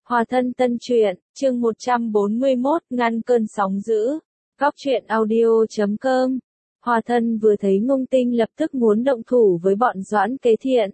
Hòa thân tân truyện, chương 141, ngăn cơn sóng dữ. Góc truyện audio.com. Hòa thân vừa thấy Ngông Tinh lập tức muốn động thủ với bọn Doãn Kế Thiện.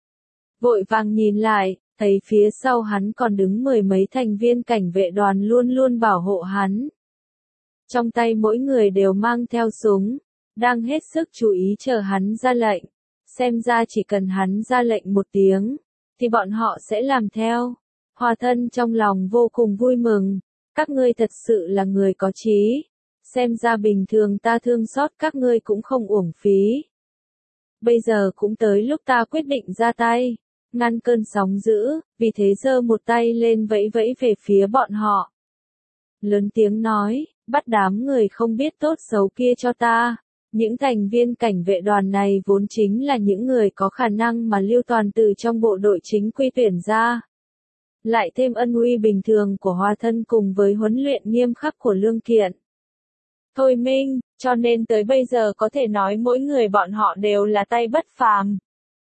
Vội vàng nhìn lại, thấy phía sau hắn còn đứng mười mấy thành viên cảnh vệ đoàn luôn luôn bảo hộ hắn. Trong tay mỗi người đều mang theo súng, đang hết sức chú ý chờ hắn ra lệnh. Xem ra chỉ cần hắn ra lệnh một tiếng, thì bọn họ sẽ làm theo. Hòa thân trong lòng vô cùng vui mừng, các ngươi thật sự là người có trí, xem ra bình thường ta thương xót các ngươi cũng không uổng phí. Bây giờ cũng tới lúc ta quyết định ra tay, ngăn cơn sóng dữ, vì thế giơ một tay lên vẫy vẫy về phía bọn họ. Lớn tiếng nói, bắt đám người không biết tốt xấu kia cho ta. Những thành viên cảnh vệ đoàn này vốn chính là những người có khả năng mà Lưu Toàn từ trong bộ đội chính quy tuyển ra. Lại thêm ân uy bình thường của Hòa thân cùng với huấn luyện nghiêm khắc của Lương Kiện. Thôi Minh, cho nên tới bây giờ có thể nói mỗi người bọn họ đều là tay bất phàm.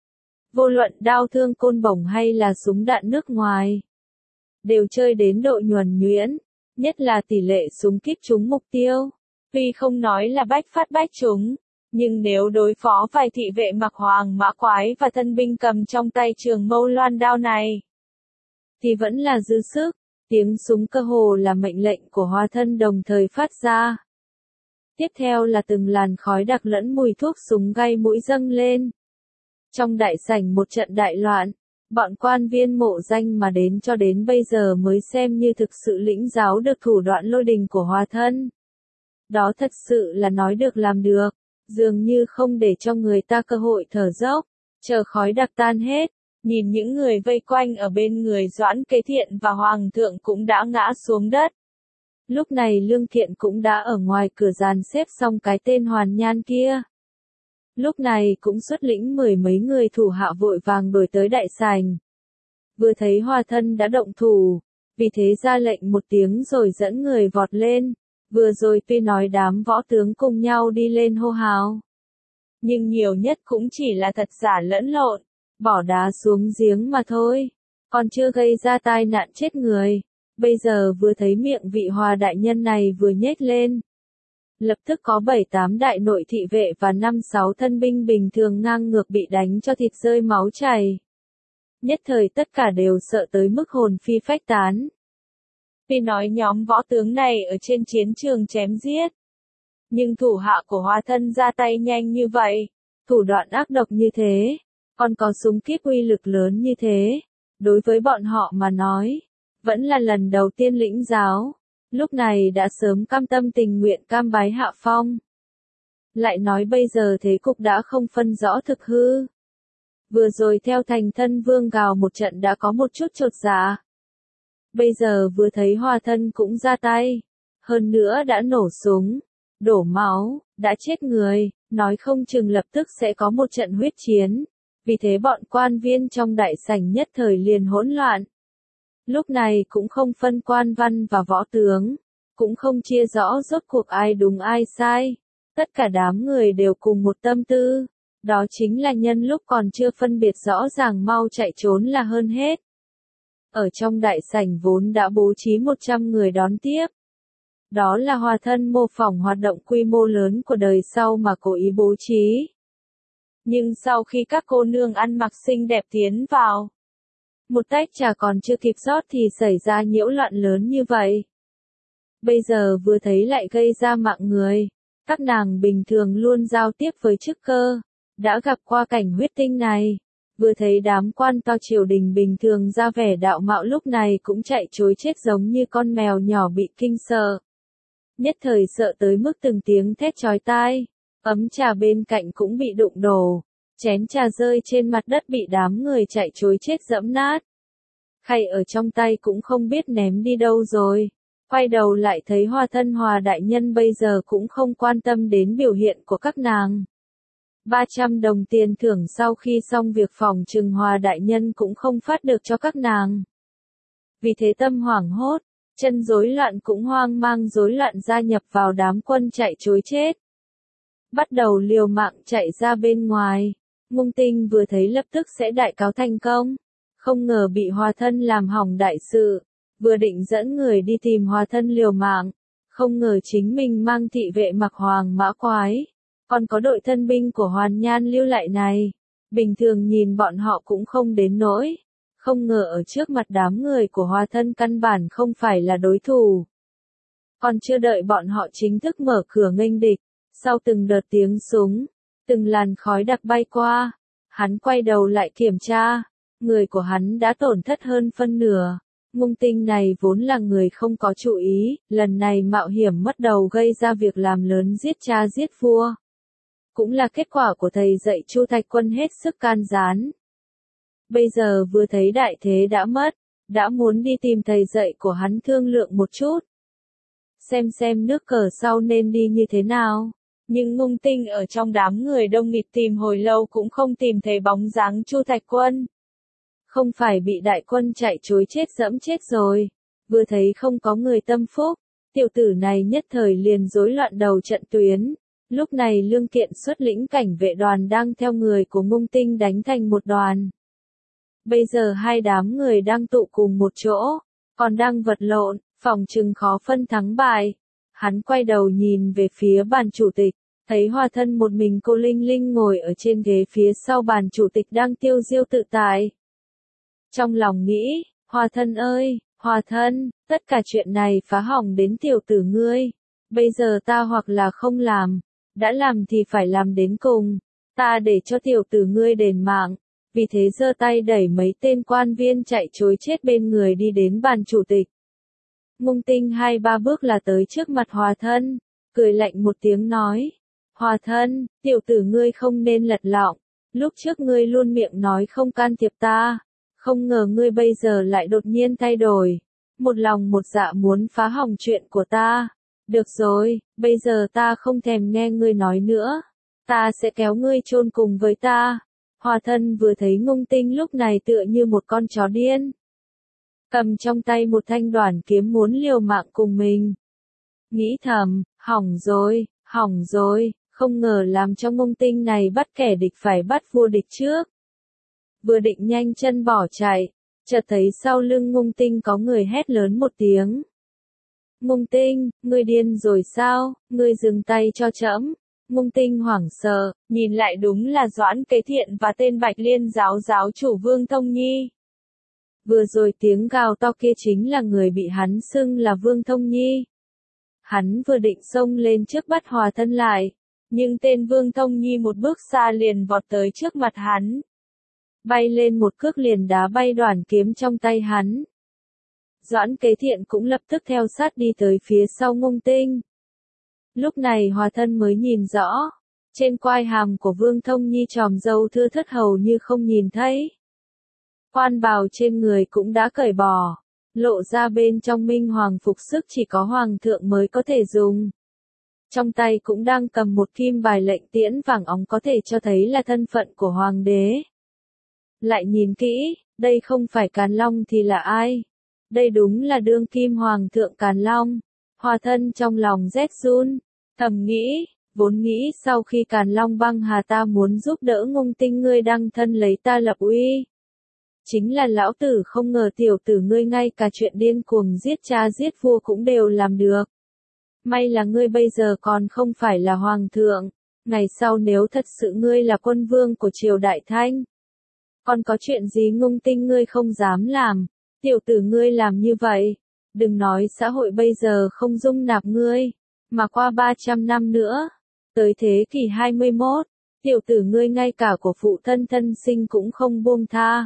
Vô luận đao thương côn bổng hay là súng đạn nước ngoài, đều chơi đến độ nhuần nhuyễn, nhất là tỷ lệ súng kíp trúng mục tiêu. Tuy không nói là bách phát bách trúng, nhưng nếu đối phó vài thị vệ mặc hoàng mã quái và thân binh cầm trong tay trường mâu loan đao này, thì vẫn là dư sức. Tiếng súng cơ hồ là mệnh lệnh của Hòa thân đồng thời phát ra. Tiếp theo là từng làn khói đặc lẫn mùi thuốc súng gây mũi dâng lên. Trong đại sảnh một trận đại loạn, bọn quan viên mộ danh mà đến cho đến bây giờ mới xem như thực sự lĩnh giáo được thủ đoạn lôi đình của Hòa thân. Đó thật sự là nói được làm được, dường như không để cho người ta cơ hội thở dốc, chờ khói đặc tan hết, nhìn những người vây quanh ở bên người Doãn Kế Thiện và Hoàng thượng cũng đã ngã xuống đất. Lúc này Lương Thiện cũng đã ở ngoài cửa dàn xếp xong cái tên Hoàn Nhan kia. Lúc này cũng xuất lĩnh mười mấy người thủ hạ vội vàng đuổi tới đại sảnh. Vừa thấy Hòa thân đã động thủ, vì thế ra lệnh một tiếng rồi dẫn người vọt lên. Vừa rồi tuy nói đám võ tướng cùng nhau đi lên hô hào, nhưng nhiều nhất cũng chỉ là thật giả lẫn lộn, bỏ đá xuống giếng mà thôi, còn chưa gây ra tai nạn chết người. Bây giờ vừa thấy miệng vị Hòa đại nhân này vừa nhếch lên, lập tức có 7-8 đại nội thị vệ và 5-6 thân binh bình thường ngang ngược bị đánh cho thịt rơi máu chảy. Nhất thời tất cả đều sợ tới mức hồn phi phách tán. Tuy nói nhóm võ tướng này ở trên chiến trường chém giết, nhưng thủ hạ của Hòa thân ra tay nhanh như vậy, thủ đoạn ác độc như thế, còn có súng kíp uy lực lớn như thế, đối với bọn họ mà nói, vẫn là lần đầu tiên lĩnh giáo, lúc này đã sớm cam tâm tình nguyện cam bái hạ phong. Lại nói bây giờ thế cục đã không phân rõ thực hư. Vừa rồi theo thành thân vương gào một trận đã có một chút chột dạ. Bây giờ vừa thấy Hòa thân cũng ra tay, hơn nữa đã nổ súng, đổ máu, đã chết người, nói không chừng lập tức sẽ có một trận huyết chiến. Vì thế bọn quan viên trong đại sảnh nhất thời liền hỗn loạn. Lúc này cũng không phân quan văn và võ tướng, cũng không chia rõ rốt cuộc ai đúng ai sai. Tất cả đám người đều cùng một tâm tư, đó chính là nhân lúc còn chưa phân biệt rõ ràng mau chạy trốn là hơn hết. Ở trong đại sảnh vốn đã bố trí 100 người đón tiếp. Đó là Hòa thân mô phỏng hoạt động quy mô lớn của đời sau mà cố ý bố trí. Nhưng sau khi các cô nương ăn mặc xinh đẹp tiến vào, một tách trà còn chưa kịp rót thì xảy ra nhiễu loạn lớn như vậy. Bây giờ vừa thấy lại gây ra mạng người, các nàng bình thường luôn giao tiếp với chức cơ, đã gặp qua cảnh huyết tinh này. Vừa thấy đám quan to triều đình bình thường ra vẻ đạo mạo lúc này cũng chạy trối chết giống như con mèo nhỏ bị kinh sợ. Nhất thời sợ tới mức từng tiếng thét chói tai, ấm trà bên cạnh cũng bị đụng đổ, chén trà rơi trên mặt đất bị đám người chạy trối chết giẫm nát. Khay ở trong tay cũng không biết ném đi đâu rồi, quay đầu lại thấy Hòa thân Hòa đại nhân bây giờ cũng không quan tâm đến biểu hiện của các nàng. 300 đồng tiền thưởng sau khi xong việc phòng trừng Hòa đại nhân cũng không phát được cho các nàng. Vì thế tâm hoảng hốt, chân rối loạn cũng hoang mang rối loạn gia nhập vào đám quân chạy trối chết. Bắt đầu liều mạng chạy ra bên ngoài, Ngông Tinh vừa thấy lập tức sẽ đại cáo thành công, không ngờ bị Hòa thân làm hỏng đại sự, vừa định dẫn người đi tìm Hòa Thân liều mạng, không ngờ chính mình mang thị vệ mặc hoàng mã quái, còn có đội thân binh của Hoàn Nhan lưu lại này, bình thường nhìn bọn họ cũng không đến nỗi, không ngờ ở trước mặt đám người của Hòa Thân căn bản không phải là đối thủ. Còn chưa đợi bọn họ chính thức mở cửa nghênh địch, sau từng đợt tiếng súng, từng làn khói đặc bay qua, hắn quay đầu lại kiểm tra, người của hắn đã tổn thất hơn phân nửa. Mông Tinh này vốn là người không có chủ ý, lần này mạo hiểm mất đầu gây ra việc làm lớn giết cha giết vua. Cũng là kết quả của thầy dạy Chu Thạch Quân hết sức can gián. Bây giờ vừa thấy đại thế đã mất, đã muốn đi tìm thầy dạy của hắn thương lượng một chút. Xem nước cờ sau nên đi như thế nào. Nhưng Mông Tinh ở trong đám người đông nghịt tìm hồi lâu cũng không tìm thấy bóng dáng Chu Thạch Quân. Không phải bị đại quân chạy trối chết dẫm chết rồi, vừa thấy không có người tâm phúc, tiểu tử này nhất thời liền rối loạn đầu trận tuyến. Lúc này Lương Kiện xuất lĩnh cảnh vệ đoàn đang theo người của Mông Tinh đánh thành một đoàn. Bây giờ hai đám người đang tụ cùng một chỗ, còn đang vật lộn, phòng chừng khó phân thắng bại. Hắn quay đầu nhìn về phía bàn chủ tịch, thấy Hòa Thân một mình cô Linh Linh ngồi ở trên ghế phía sau bàn chủ tịch đang tiêu diêu tự tại. Trong lòng nghĩ, Hòa Thân ơi, Hòa Thân, tất cả chuyện này phá hỏng đến tiểu tử ngươi. Bây giờ ta hoặc là không làm, đã làm thì phải làm đến cùng. Ta để cho tiểu tử ngươi đền mạng. Vì thế giơ tay đẩy mấy tên quan viên chạy trối chết bên người đi đến bàn chủ tịch. Mông Tinh 2-3 bước là tới trước mặt Hòa Thân, cười lạnh một tiếng nói. Hòa Thân, tiểu tử ngươi không nên lật lọng. Lúc trước ngươi luôn miệng nói không can thiệp ta. Không ngờ ngươi bây giờ lại đột nhiên thay đổi. Một lòng một dạ muốn phá hỏng chuyện của ta. Được rồi, bây giờ ta không thèm nghe ngươi nói nữa. Ta sẽ kéo ngươi chôn cùng với ta. Hòa Thân vừa thấy Mông Tinh lúc này tựa như một con chó điên. Cầm trong tay một thanh đoản kiếm muốn liều mạng cùng mình. Nghĩ thầm, hỏng rồi, không ngờ làm cho Mông Tinh này bắt kẻ địch phải bắt vua địch trước. Vừa định nhanh chân bỏ chạy, chợt thấy sau lưng Mông Tinh có người hét lớn một tiếng. Mông Tinh, ngươi điên rồi sao, ngươi dừng tay cho trẫm. Mông Tinh hoảng sợ, nhìn lại đúng là Doãn Kế Thiện và tên Bạch Liên giáo giáo chủ Vương Thông Nhi. Vừa rồi tiếng gào to kia chính là người bị hắn xưng là Vương Thông Nhi. Hắn vừa định xông lên trước bắt Hòa Thân lại, nhưng tên Vương Thông Nhi một bước xa liền vọt tới trước mặt hắn. Bay lên một cước liền đá bay đoản kiếm trong tay hắn. Doãn Kế Thiện cũng lập tức theo sát đi tới phía sau Mông Tinh. Lúc này Hòa Thân mới nhìn rõ, trên quai hàm của Vương Thông Nhi tròm râu thưa thớt hầu như không nhìn thấy. Quan bào trên người cũng đã cởi bỏ, lộ ra bên trong minh hoàng phục sức chỉ có hoàng thượng mới có thể dùng. Trong tay cũng đang cầm một kim bài lệnh tiễn vàng óng có thể cho thấy là thân phận của hoàng đế. Lại nhìn kỹ, đây không phải Càn Long thì là ai? Đây đúng là đương kim hoàng thượng Càn Long. Hòa Thân trong lòng rét run, thầm nghĩ, vốn nghĩ sau khi Càn Long băng hà ta muốn giúp đỡ Mông Tinh ngươi đăng thân lấy ta lập uy. Chính là lão tử không ngờ tiểu tử ngươi ngay cả chuyện điên cuồng giết cha giết vua cũng đều làm được. May là ngươi bây giờ còn không phải là hoàng thượng, ngày sau nếu thật sự ngươi là quân vương của triều Đại Thanh. Còn có chuyện gì Mông Tinh ngươi không dám làm, tiểu tử ngươi làm như vậy. Đừng nói xã hội bây giờ không dung nạp ngươi, mà qua 300 năm nữa, tới thế kỷ 21, tiểu tử ngươi ngay cả của phụ thân thân sinh cũng không buông tha.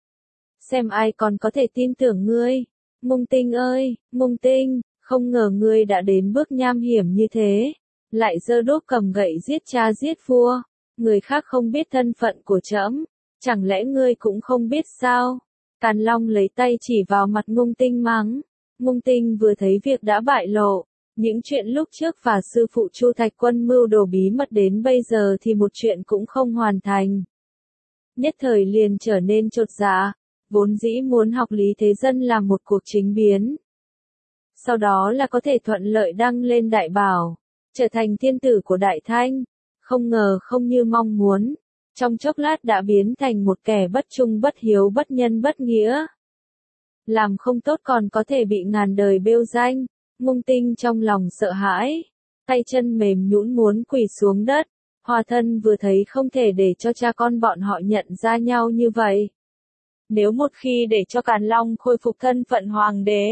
Xem ai còn có thể tin tưởng ngươi. Mông Tinh ơi, Mông Tinh, không ngờ ngươi đã đến bước nham hiểm như thế, lại giơ đốt cầm gậy giết cha giết vua, người khác không biết thân phận của trẫm, chẳng lẽ ngươi cũng không biết sao? Càn Long lấy tay chỉ vào mặt Mông Tinh mắng. Mông Tinh vừa thấy việc đã bại lộ, những chuyện lúc trước và sư phụ Chu Thạch Quân mưu đồ bí mật đến bây giờ thì một chuyện cũng không hoàn thành. Nhất thời liền trở nên chột dạ, vốn dĩ muốn học Lý Thế Dân làm một cuộc chính biến. Sau đó là có thể thuận lợi đăng lên đại bảo, trở thành thiên tử của Đại Thanh, không ngờ không như mong muốn, trong chốc lát đã biến thành một kẻ bất trung bất hiếu bất nhân bất nghĩa. làm không tốt còn có thể bị ngàn đời bêu danh. Ngông Tinh trong lòng sợ hãi, tay chân mềm nhũn muốn quỳ xuống đất. Hòa Thân vừa thấy không thể để cho cha con bọn họ nhận ra nhau như vậy. Nếu một khi để cho Càn Long khôi phục thân phận hoàng đế,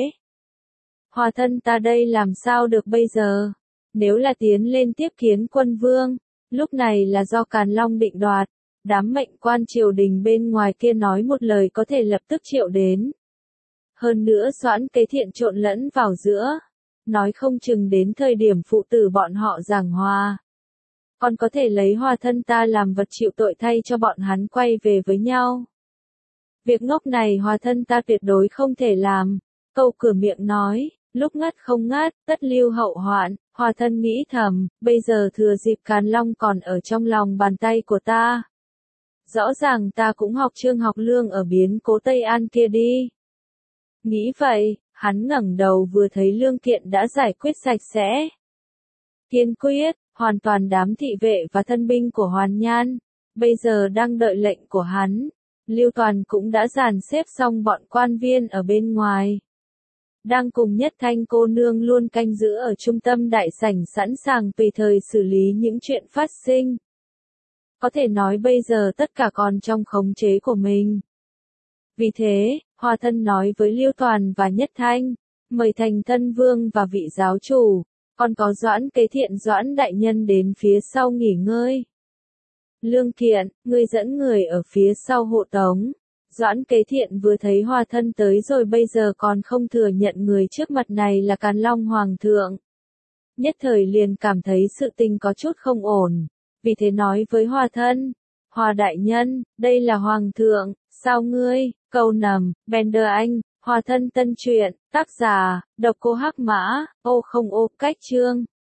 Hòa Thân ta đây làm sao được bây giờ? Nếu là tiến lên tiếp kiến quân vương, lúc này là do Càn Long định đoạt, đám mệnh quan triều đình bên ngoài kia nói một lời có thể lập tức triệu đến. Hơn nữa Doãn Kế Thiện trộn lẫn vào giữa, nói không chừng đến thời điểm phụ tử bọn họ giảng hòa, còn có thể lấy Hòa Thân ta làm vật chịu tội thay cho bọn hắn quay về với nhau. Việc ngốc này Hòa Thân ta tuyệt đối không thể làm. Câu cửa miệng nói, lúc ngắt không ngắt, tất lưu hậu hoạn. Hòa Thân nghĩ thầm, bây giờ thừa dịp Càn Long còn ở trong lòng bàn tay của ta. Rõ ràng ta cũng học Trương Học Lương ở biến cố Tây An kia đi. Nghĩ vậy, hắn ngẩng đầu vừa thấy Lương Kiện đã giải quyết sạch sẽ. Kiên quyết, hoàn toàn đám thị vệ và thân binh của Hoàn Nhan, bây giờ đang đợi lệnh của hắn. Lưu Toàn cũng đã dàn xếp xong bọn quan viên ở bên ngoài. Đang cùng Nhất Thanh cô nương luôn canh giữ ở trung tâm đại sảnh sẵn sàng tùy thời xử lý những chuyện phát sinh. Có thể nói bây giờ tất cả còn trong khống chế của mình. Vì thế, Hòa Thân nói với Lưu Toàn và Nhất Thanh, mời Thành Thân Vương và vị giáo chủ, còn có Doãn Kế Thiện Doãn đại nhân đến phía sau nghỉ ngơi. Lương Kiện, ngươi dẫn người ở phía sau hộ tống. Doãn Kế Thiện vừa thấy Hòa Thân tới rồi bây giờ còn không thừa nhận người trước mặt này là Càn Long Hoàng thượng. Nhất thời liền cảm thấy sự tình có chút không ổn, vì thế nói với Hòa Thân, Hòa đại nhân, đây là Hoàng thượng, sao ngươi, câu nầm, Bender Anh, Hòa Thân tân truyện, tác giả, độc cô Hắc Mã, ô không ô, cách chương.